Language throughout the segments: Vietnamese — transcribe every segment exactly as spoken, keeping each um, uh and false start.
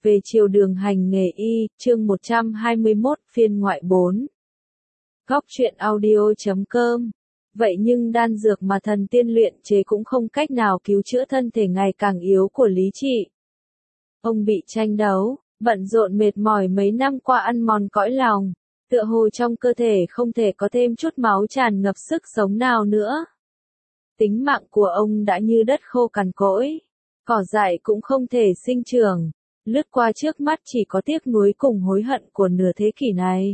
Về chiều đường hành nghề y, chương một trăm hai mươi mốt, phiên ngoại bốn. Góc truyện audio chấm com. Vậy nhưng đan dược mà thần tiên luyện chế cũng không cách nào cứu chữa thân thể ngày càng yếu của Lý Trị. Ông bị tranh đấu, bận rộn mệt mỏi mấy năm qua ăn mòn cõi lòng, tựa hồ trong cơ thể không thể có thêm chút máu tràn ngập sức sống nào nữa. Tính mạng của ông đã như đất khô cằn cỗi, cỏ dại cũng không thể sinh trưởng. Lướt qua trước mắt chỉ có tiếc nuối cùng hối hận của nửa thế kỷ này.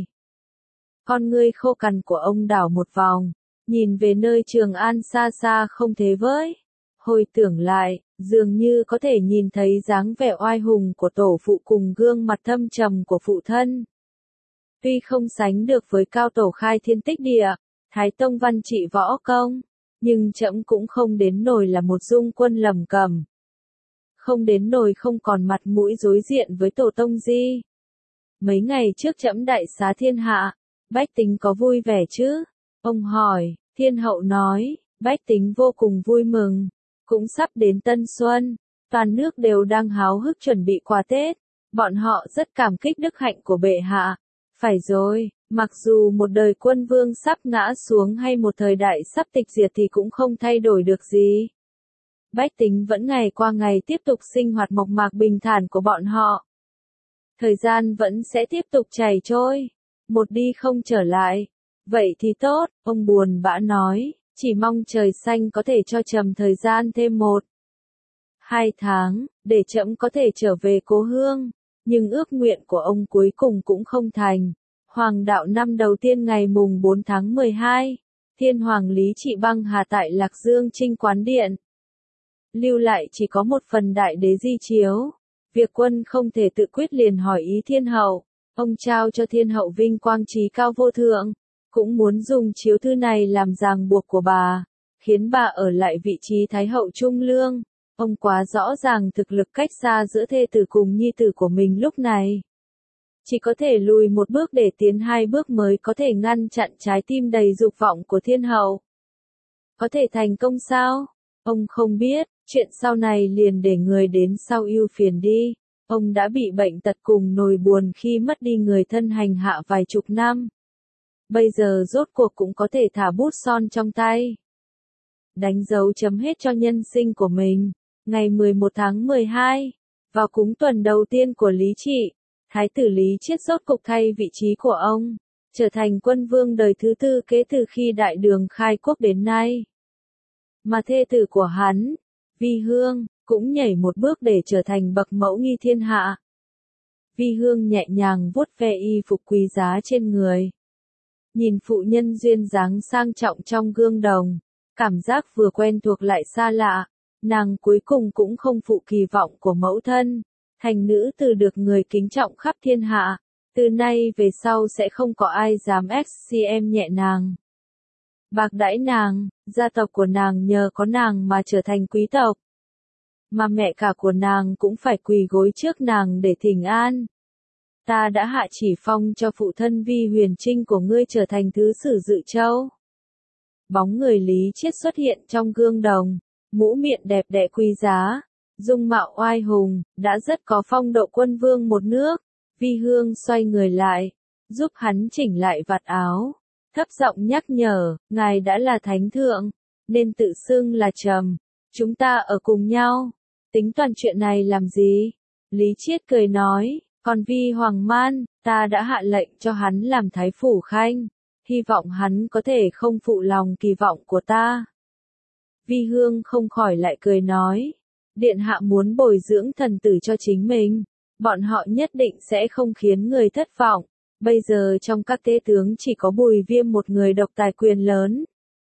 Con ngươi khô cằn của ông đảo một vòng, nhìn về nơi Trường An xa xa không thế với. Hồi tưởng lại, dường như có thể nhìn thấy dáng vẻ oai hùng của tổ phụ cùng gương mặt thâm trầm của phụ thân. Tuy không sánh được với cao tổ khai thiên tích địa, Thái Tông văn trị võ công, nhưng trẫm cũng không đến nổi là một dung quân lầm cầm. Không đến nổi không còn mặt mũi đối diện với tổ tông Di. Mấy ngày trước trẫm đại xá thiên hạ, bách tính có vui vẻ chứ? Ông hỏi, thiên hậu nói, bách tính vô cùng vui mừng. Cũng sắp đến Tân Xuân, toàn nước đều đang háo hức chuẩn bị quà Tết. Bọn họ rất cảm kích đức hạnh của bệ hạ. Phải rồi, mặc dù một đời quân vương sắp ngã xuống hay một thời đại sắp tịch diệt thì cũng không thay đổi được gì. Bách tính vẫn ngày qua ngày tiếp tục sinh hoạt mộc mạc bình thản của bọn họ. Thời gian vẫn sẽ tiếp tục chảy trôi, một đi không trở lại. Vậy thì tốt, ông buồn bã nói, chỉ mong trời xanh có thể cho trầm thời gian thêm một, hai tháng, để trẫm có thể trở về cố hương. Nhưng ước nguyện của ông cuối cùng cũng không thành. Hoàng đạo năm đầu tiên ngày mùng bốn tháng mười hai, Thiên Hoàng Lý Trị băng hà tại Lạc Dương Trinh Quán Điện. Lưu lại chỉ có một phần đại đế di chiếu. Việc quân không thể tự quyết liền hỏi ý thiên hậu. Ông trao cho thiên hậu vinh quang trí cao vô thượng. Cũng muốn dùng chiếu thư này làm ràng buộc của bà, khiến bà ở lại vị trí thái hậu trung lương. Ông quá rõ ràng thực lực cách xa giữa thê tử cùng nhi tử của mình lúc này. Chỉ có thể lùi một bước để tiến hai bước mới có thể ngăn chặn trái tim đầy dục vọng của thiên hậu. Có thể thành công sao? Ông không biết, chuyện sau này liền để người đến sau ưu phiền đi. Ông đã bị bệnh tật cùng nỗi buồn khi mất đi người thân hành hạ vài chục năm. Bây giờ rốt cuộc cũng có thể thả bút son trong tay. Đánh dấu chấm hết cho nhân sinh của mình. Ngày mười một tháng mười hai, vào cúng tuần đầu tiên của Lý Trị, Thái tử Lý Chiết rốt cục thay vị trí của ông, trở thành quân vương đời thứ tư kế từ khi đại đường khai quốc đến nay. Mà thê tử của hắn, Vi Hương, cũng nhảy một bước để trở thành bậc mẫu nghi thiên hạ. Vi Hương nhẹ nhàng vuốt ve y phục quý giá trên người. Nhìn phụ nhân duyên dáng sang trọng trong gương đồng, cảm giác vừa quen thuộc lại xa lạ. Nàng cuối cùng cũng không phụ kỳ vọng của mẫu thân, thành nữ tử được người kính trọng khắp thiên hạ, từ nay về sau sẽ không có ai dám ép xê-em nhẹ nàng. Bạc đãi nàng, gia tộc của nàng nhờ có nàng mà trở thành quý tộc. Mà mẹ cả của nàng cũng phải quỳ gối trước nàng để thỉnh an. Ta đã hạ chỉ phong cho phụ thân Vi Huyền Trinh của ngươi trở thành thứ sử Dự Châu. Bóng người Lý Chiết xuất hiện trong gương đồng. Mũ miệng đẹp đẽ quý giá, dung mạo oai hùng, đã rất có phong độ quân vương một nước. Vi Hương xoay người lại, giúp hắn chỉnh lại vạt áo, thấp giọng nhắc nhở, ngài đã là thánh thượng, nên tự xưng là trầm. Chúng ta ở cùng nhau, tính toàn chuyện này làm gì? Lý Chiết cười nói, còn Vi Hoàng Man, ta đã hạ lệnh cho hắn làm thái phủ khanh, hy vọng hắn có thể không phụ lòng kỳ vọng của ta. Vi Hương không khỏi lại cười nói, điện hạ muốn bồi dưỡng thần tử cho chính mình, bọn họ nhất định sẽ không khiến người thất vọng. Bây giờ trong các tế tướng chỉ có Bùi Viêm một người độc tài quyền lớn,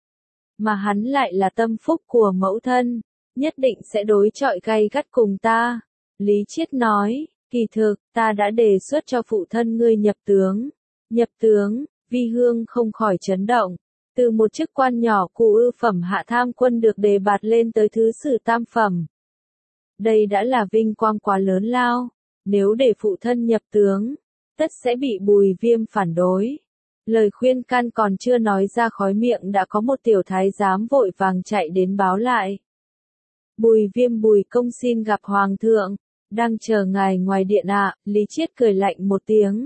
mà hắn lại là tâm phúc của mẫu thân, nhất định sẽ đối chọi gay gắt cùng ta. Lý Chiết nói, kỳ thực, ta đã đề xuất cho phụ thân ngươi nhập tướng. Nhập tướng, Vi Hương không khỏi chấn động. Từ một chức quan nhỏ cụ ưu phẩm hạ tham quân được đề bạt lên tới thứ sử tam phẩm. Đây đã là vinh quang quá lớn lao. Nếu để phụ thân nhập tướng, tất sẽ bị Bùi Viêm phản đối. Lời khuyên can còn chưa nói ra khói miệng đã có một tiểu thái giám vội vàng chạy đến báo lại. Bùi Viêm Bùi công xin gặp Hoàng thượng. Đang chờ ngài ngoài điện ạ, Lý Chiết cười lạnh một tiếng.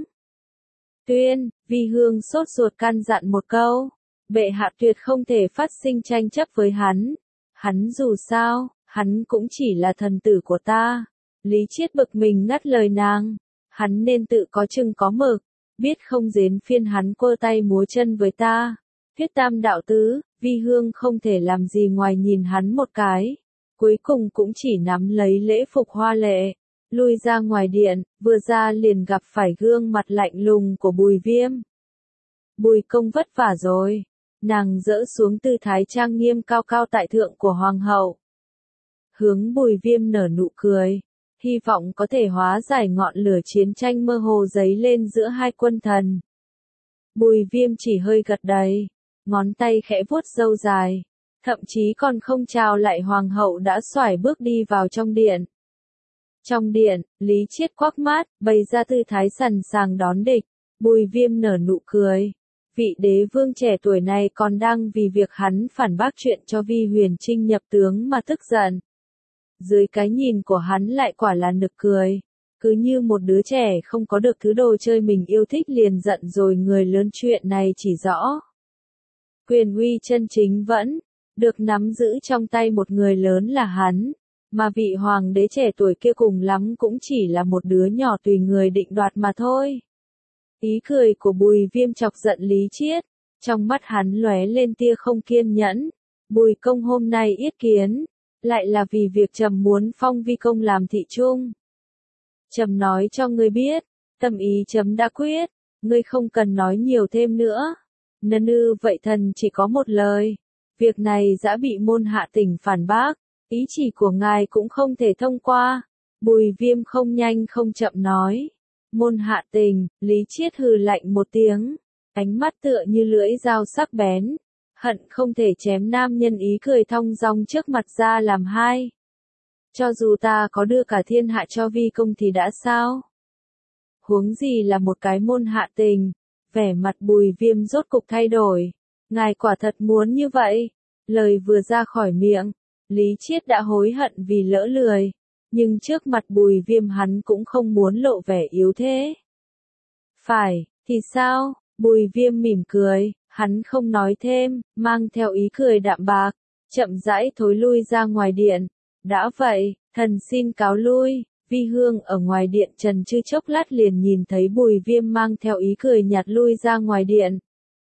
Tuyên, Vi Hương sốt ruột căn dặn một câu. Bệ hạ tuyệt không thể phát sinh tranh chấp với hắn. Hắn dù sao, hắn cũng chỉ là thần tử của ta. Lý Chiết bực mình ngắt lời nàng. Hắn nên tự có chừng có mực, biết không đến phiên hắn quơ tay múa chân với ta. Thuyết tam đạo tứ, Vi Hương không thể làm gì ngoài nhìn hắn một cái. Cuối cùng cũng chỉ nắm lấy lễ phục hoa lệ. Lui ra ngoài điện, vừa ra liền gặp phải gương mặt lạnh lùng của Bùi Viêm. Bùi công vất vả rồi. Nàng dỡ xuống tư thái trang nghiêm cao cao tại thượng của hoàng hậu. Hướng Bùi Viêm nở nụ cười. Hy vọng có thể hóa giải ngọn lửa chiến tranh mơ hồ dấy lên giữa hai quân thần. Bùi Viêm chỉ hơi gật đầy. Ngón tay khẽ vuốt râu dài. Thậm chí còn không chào lại hoàng hậu đã xoải bước đi vào trong điện. Trong điện, Lý Chiết quắc mát, bày ra tư thái sẵn sàng đón địch. Bùi Viêm nở nụ cười. Vị đế vương trẻ tuổi này còn đang vì việc hắn phản bác chuyện cho Vi Huyền Trinh nhập tướng mà tức giận. Dưới cái nhìn của hắn lại quả là nực cười. Cứ như một đứa trẻ không có được thứ đồ chơi mình yêu thích liền giận rồi người lớn chuyện này chỉ rõ. Quyền uy chân chính vẫn được nắm giữ trong tay một người lớn là hắn. Mà vị hoàng đế trẻ tuổi kia cùng lắm cũng chỉ là một đứa nhỏ tùy người định đoạt mà thôi. Ý cười của Bùi Viêm chọc giận Lý Chiết. Trong mắt hắn lóe lên tia không kiên nhẫn. Bùi công hôm nay yết kiến. Lại là vì việc trẫm muốn phong Vi công làm thị trung. Trẫm nói cho ngươi biết. Tâm ý trẫm đã quyết. Ngươi không cần nói nhiều thêm nữa. Nân ư vậy thần chỉ có một lời. Việc này đã bị môn hạ tỉnh phản bác. Ý chỉ của ngài cũng không thể thông qua. Bùi Viêm không nhanh không chậm nói. Môn hạ tình, Lý Chiết hừ lạnh một tiếng. Ánh mắt tựa như lưỡi dao sắc bén. Hận không thể chém nam nhân ý cười thong dong trước mặt ra làm hai. Cho dù ta có đưa cả thiên hạ cho Vi công thì đã sao? Huống gì là một cái môn hạ tình. Vẻ mặt Bùi Viêm rốt cục thay đổi. Ngài quả thật muốn như vậy. Lời vừa ra khỏi miệng. Lý Chiết đã hối hận vì lỡ lười. Nhưng trước mặt Bùi Viêm hắn cũng không muốn lộ vẻ yếu thế. Phải, thì sao? Bùi Viêm mỉm cười, hắn không nói thêm, mang theo ý cười đạm bạc, chậm rãi thối lui ra ngoài điện. Đã vậy, thần xin cáo lui. Vi Hương ở ngoài điện trần chư chốc lát liền nhìn thấy Bùi Viêm mang theo ý cười nhạt lui ra ngoài điện.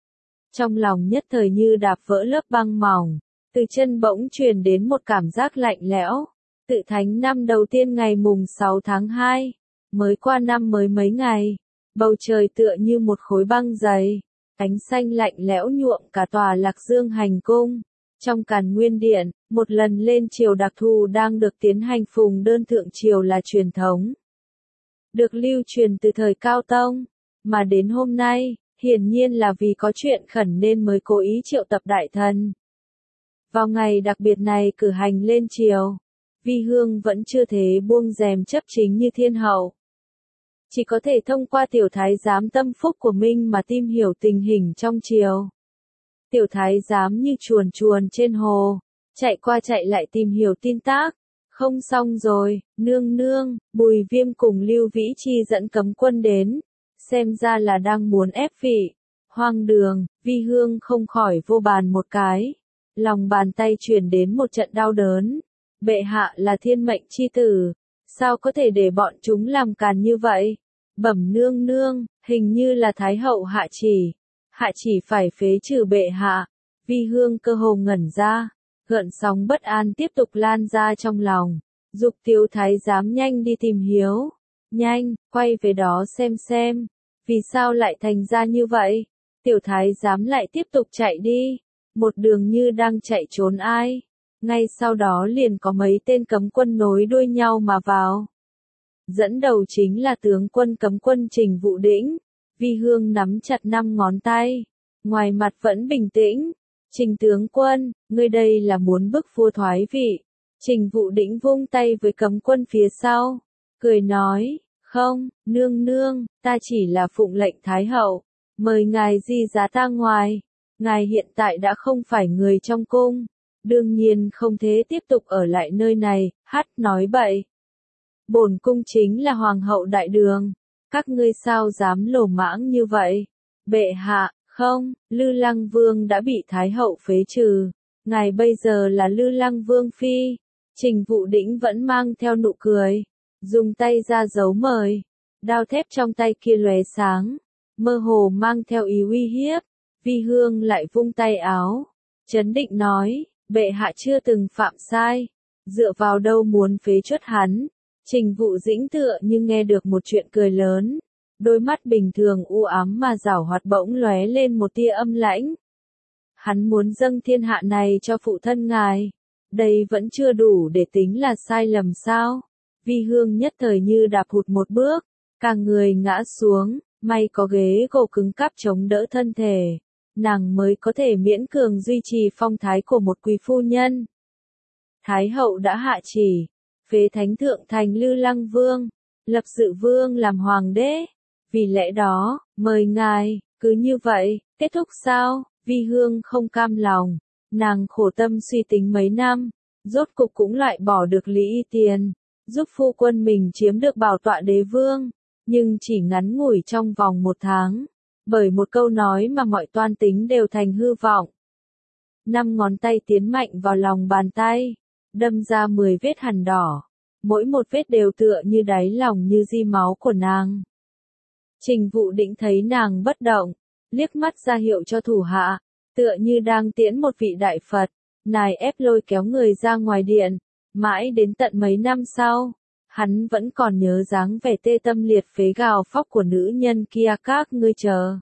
Trong lòng nhất thời như đạp vỡ lớp băng mỏng, từ chân bỗng truyền đến một cảm giác lạnh lẽo. Tự thánh năm đầu tiên ngày mùng sáu tháng hai, mới qua năm mới mấy ngày, bầu trời tựa như một khối băng dày, ánh xanh lạnh lẽo nhuộm cả tòa Lạc Dương hành cung. Trong Càn Nguyên Điện, một lần lên triều đặc thù đang được tiến hành phùng đơn thượng triều là truyền thống. Được lưu truyền từ thời Cao Tông, mà đến hôm nay, hiển nhiên là vì có chuyện khẩn nên mới cố ý triệu tập đại thần. Vào ngày đặc biệt này cử hành lên triều, Vi Hương vẫn chưa thể buông rèm chấp chính như thiên hậu. Chỉ có thể thông qua tiểu thái giám tâm phúc của mình mà tìm hiểu tình hình trong triều. Tiểu thái giám như chuồn chuồn trên hồ, chạy qua chạy lại tìm hiểu tin tác. Không xong rồi, nương nương, Bùi Viêm cùng Lưu Vĩ Chi dẫn cấm quân đến. Xem ra là đang muốn ép vị. Hoang đường, Vi Hương không khỏi vô bàn một cái. Lòng bàn tay truyền đến một trận đau đớn. Bệ hạ là thiên mệnh chi tử. Sao có thể để bọn chúng làm càn như vậy? Bẩm nương nương, hình như là Thái hậu hạ chỉ. Hạ chỉ phải phế trừ bệ hạ. Vi Hương cơ hồ ngẩn ra. Gợn sóng bất an tiếp tục lan ra trong lòng. Dục tiểu thái giám nhanh đi tìm hiếu. Nhanh, quay về đó xem xem. Vì sao lại thành ra như vậy? Tiểu thái giám lại tiếp tục chạy đi. Một đường như đang chạy trốn ai. Ngay sau đó liền có mấy tên cấm quân nối đuôi nhau mà vào. Dẫn đầu chính là tướng quân cấm quân Trình Vũ Đĩnh. Vi Hương nắm chặt năm ngón tay. Ngoài mặt vẫn bình tĩnh. Trình tướng quân, ngươi đây là muốn bức vua thoái vị. Trình Vũ Đĩnh vung tay với cấm quân phía sau. Cười nói, không, nương nương, ta chỉ là phụng lệnh Thái hậu. Mời ngài di giá ta ngoài. Ngài hiện tại đã không phải người trong cung. Đương nhiên không thể tiếp tục ở lại nơi này, hát nói bậy. Bổn cung chính là hoàng hậu đại đường, các ngươi sao dám lồ mãng như vậy? Bệ hạ, không, Lư Lăng Vương đã bị Thái hậu phế trừ, ngài bây giờ là Lư Lăng Vương phi. Trình Vũ Đĩnh vẫn mang theo nụ cười, dùng tay ra dấu mời, đao thép trong tay kia lóe sáng, mơ hồ mang theo ý uy hiếp. Vi Hương lại vung tay áo, trấn định nói, bệ hạ chưa từng phạm sai, dựa vào đâu muốn phế truất hắn. Trình Vũ Dĩnh tựa như nghe được một chuyện cười lớn, đôi mắt bình thường u ám mà giảo hoạt bỗng lóe lên một tia âm lãnh. Hắn muốn dâng thiên hạ này cho phụ thân ngài, đây vẫn chưa đủ để tính là sai lầm sao? Vi Hương nhất thời như đạp hụt một bước, cả người ngã xuống, may có ghế gỗ cứng cáp chống đỡ thân thể, nàng mới có thể miễn cường duy trì phong thái của một quý phu nhân. Thái hậu đã hạ chỉ, phế thánh thượng thành Lư Lăng Vương, lập Dự Vương làm hoàng đế. Vì lẽ đó, mời ngài, cứ như vậy, kết thúc sao? Vi Hương không cam lòng, nàng khổ tâm suy tính mấy năm, rốt cục cũng lại bỏ được Lý Y Tiền, giúp phu quân mình chiếm được bảo tọa đế vương, nhưng chỉ ngắn ngủi trong vòng một tháng, bởi một câu nói mà mọi toan tính đều thành hư vọng. Năm ngón tay tiến mạnh vào lòng bàn tay, đâm ra mười vết hằn đỏ, mỗi một vết đều tựa như đáy lòng như di máu của nàng. Trình Vũ Đĩnh thấy nàng bất động, liếc mắt ra hiệu cho thủ hạ, tựa như đang tiễn một vị đại Phật, nài ép lôi kéo người ra ngoài điện, mãi đến tận mấy năm sau, hắn vẫn còn nhớ dáng vẻ tê tâm liệt phế gào khóc của nữ nhân kia. Các ngươi chờ.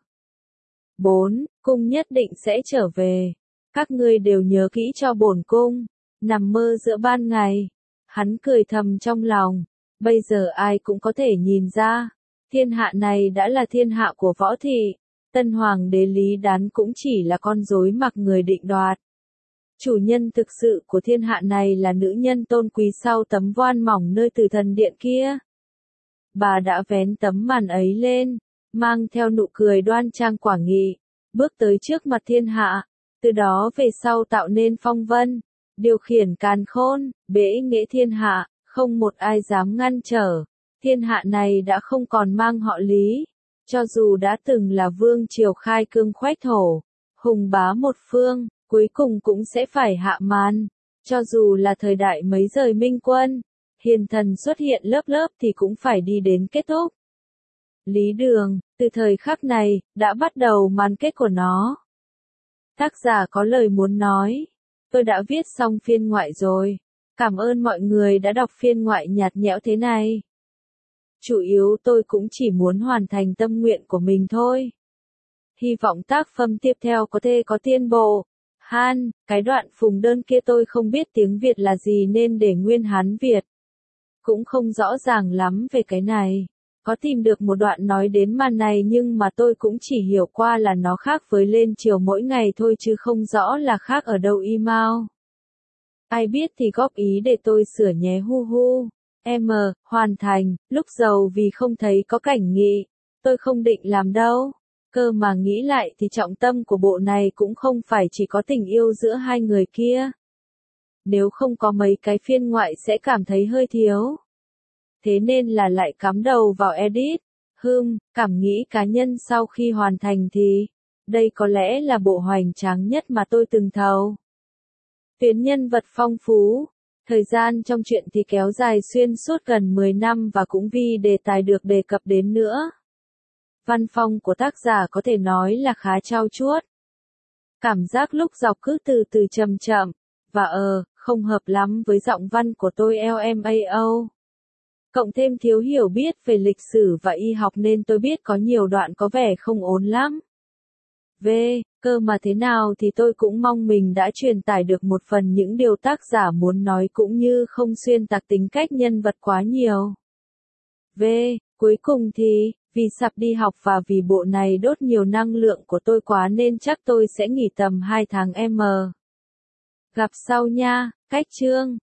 bốn. Cung nhất định sẽ trở về. Các ngươi đều nhớ kỹ cho bổn cung. Nằm mơ giữa ban ngày. Hắn cười thầm trong lòng. Bây giờ ai cũng có thể nhìn ra. Thiên hạ này đã là thiên hạ của võ thị. Tân hoàng đế Lý Đán cũng chỉ là con rối mặc người định đoạt. Chủ nhân thực sự của thiên hạ này là nữ nhân tôn quý sau tấm voan mỏng nơi từ thần điện kia. Bà đã vén tấm màn ấy lên, mang theo nụ cười đoan trang quảng nghị, bước tới trước mặt thiên hạ, từ đó về sau tạo nên phong vân, điều khiển càn khôn, bẽ nghệ thiên hạ, không một ai dám ngăn trở. Thiên hạ này đã không còn mang họ Lý, cho dù đã từng là vương triều khai cương khoách thổ, hùng bá một phương, cuối cùng cũng sẽ phải hạ màn. Cho dù là thời đại mấy rời minh quân, hiền thần xuất hiện lớp lớp thì cũng phải đi đến kết thúc. Lý Đường, từ thời khắc này, đã bắt đầu màn kết của nó. Tác giả có lời muốn nói. Tôi đã viết xong phiên ngoại rồi. Cảm ơn mọi người đã đọc phiên ngoại nhạt nhẽo thế này. Chủ yếu tôi cũng chỉ muốn hoàn thành tâm nguyện của mình thôi. Hy vọng tác phẩm tiếp theo có thể có tiến bộ. Han, cái đoạn phùng đơn kia tôi không biết tiếng Việt là gì nên để nguyên Hán Việt. Cũng không rõ ràng lắm về cái này. Có tìm được một đoạn nói đến màn này nhưng mà tôi cũng chỉ hiểu qua là nó khác với lên chiều mỗi ngày thôi chứ không rõ là khác ở đâu email. Ai biết thì góp ý để tôi sửa nhé hu hu. M, hoàn thành, lúc giàu vì không thấy có cảnh nghị. Tôi không định làm đâu. Cơ mà nghĩ lại thì trọng tâm của bộ này cũng không phải chỉ có tình yêu giữa hai người kia. Nếu không có mấy cái phiên ngoại sẽ cảm thấy hơi thiếu. Thế nên là lại cắm đầu vào edit. Hừm, cảm nghĩ cá nhân sau khi hoàn thành thì, đây có lẽ là bộ hoành tráng nhất mà tôi từng thầu. Tuyến nhân vật phong phú. Thời gian trong truyện thì kéo dài xuyên suốt gần mười năm và cũng vì đề tài được đề cập đến nữa. Văn phong của tác giả có thể nói là khá trau chuốt. Cảm giác lúc đọc cứ từ từ chậm chậm, và ờ, không hợp lắm với giọng văn của tôi lờ em a o. Cộng thêm thiếu hiểu biết về lịch sử và y học nên tôi biết có nhiều đoạn có vẻ không ổn lắm. V, cơ mà thế nào thì tôi cũng mong mình đã truyền tải được một phần những điều tác giả muốn nói cũng như không xuyên tạc tính cách nhân vật quá nhiều. V, cuối cùng thì, vì sắp đi học và vì bộ này đốt nhiều năng lượng của tôi quá nên chắc tôi sẽ nghỉ tầm hai tháng m. Gặp sau nha, cách chương.